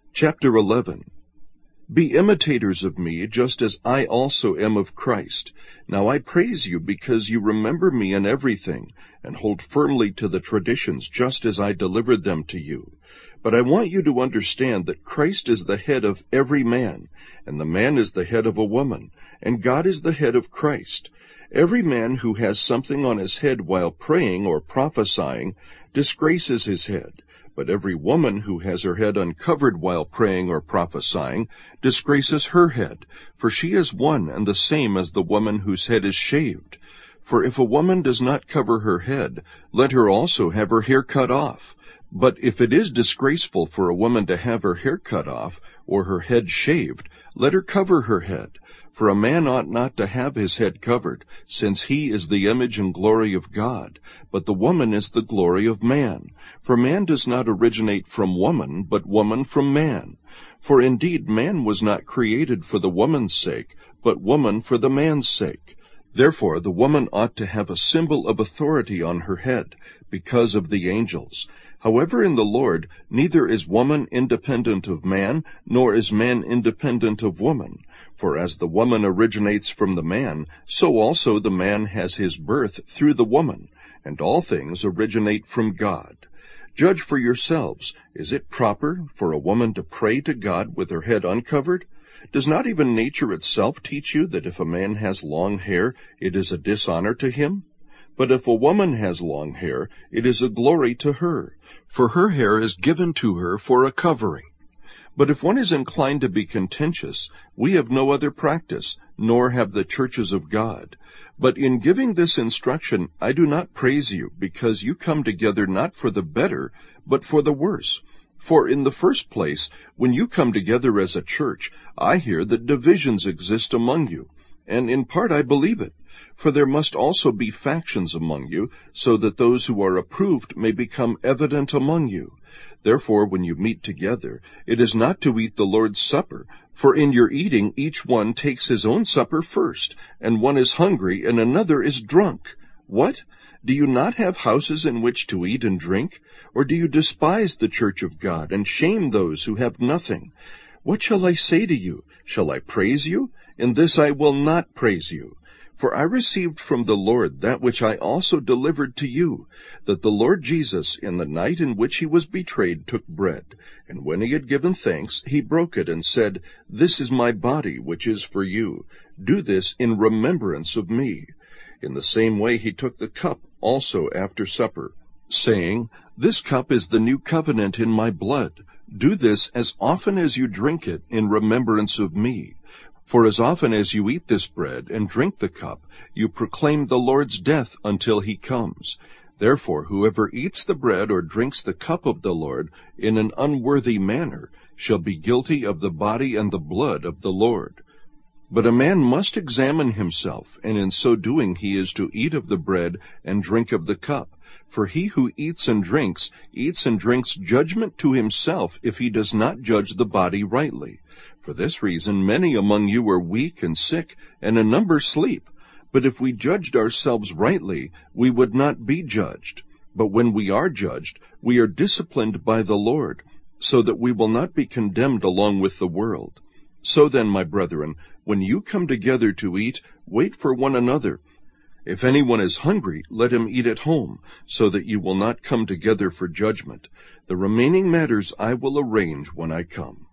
Chapter 11. Be imitators of me, just as I also am of Christ. Now I praise you because you remember me in everything, and hold firmly to the traditions just as I delivered them to you. But I want you to understand that Christ is the head of every man, and the man is the head of a woman, and God is the head of Christ. Every man who has something on his head while praying or prophesying disgraces his head. But every woman who has her head uncovered while praying or prophesying disgraces her head, for she is one and the same as the woman whose head is shaved. For if a woman does not cover her head, let her also have her hair cut off. But if it is disgraceful for a woman to have her hair cut off, or her head shaved, let her cover her head. For a man ought not to have his head covered, since he is the image and glory of God, but the woman is the glory of man. For man does not originate from woman, but woman from man. For indeed man was not created for the woman's sake, but woman for the man's sake. Therefore the woman ought to have a symbol of authority on her head, because of the angels. However, in the Lord, neither is woman independent of man, nor is man independent of woman. For as the woman originates from the man, so also the man has his birth through the woman, and all things originate from God. Judge for yourselves, is it proper for a woman to pray to God with her head uncovered? Does not even nature itself teach you that if a man has long hair, it is a dishonor to him? But if a woman has long hair, it is a glory to her, for her hair is given to her for a covering. But if one is inclined to be contentious, we have no other practice, nor have the churches of God. But in giving this instruction, I do not praise you, because you come together not for the better, but for the worse. For in the first place, when you come together as a church, I hear that divisions exist among you, and in part I believe it. For there must also be factions among you, so that those who are approved may become evident among you. Therefore, when you meet together, it is not to eat the Lord's Supper, for in your eating each one takes his own supper first, and one is hungry and another is drunk. What? Do you not have houses in which to eat and drink? Or do you despise the church of God, and shame those who have nothing? What shall I say to you? Shall I praise you? In this I will not praise you. For I received from the Lord that which I also delivered to you, that the Lord Jesus, in the night in which he was betrayed, took bread, and when he had given thanks, he broke it, and said, This is my body, which is for you. Do this in remembrance of me. In the same way he took the cup also after supper, saying, This cup is the new covenant in my blood. Do this as often as you drink it in remembrance of me. For as often as you eat this bread and drink the cup, you proclaim the Lord's death until he comes. Therefore whoever eats the bread or drinks the cup of the Lord in an unworthy manner shall be guilty of the body and the blood of the Lord. But a man must examine himself, and in so doing he is to eat of the bread and drink of the cup. For he who eats and drinks judgment to himself if he does not judge the body rightly. For this reason many among you are weak and sick, and a number sleep. But if we judged ourselves rightly, we would not be judged. But when we are judged, we are disciplined by the Lord, so that we will not be condemned along with the world. So then, my brethren, when you come together to eat, wait for one another. If anyone is hungry, let him eat at home, so that you will not come together for judgment. The remaining matters I will arrange when I come.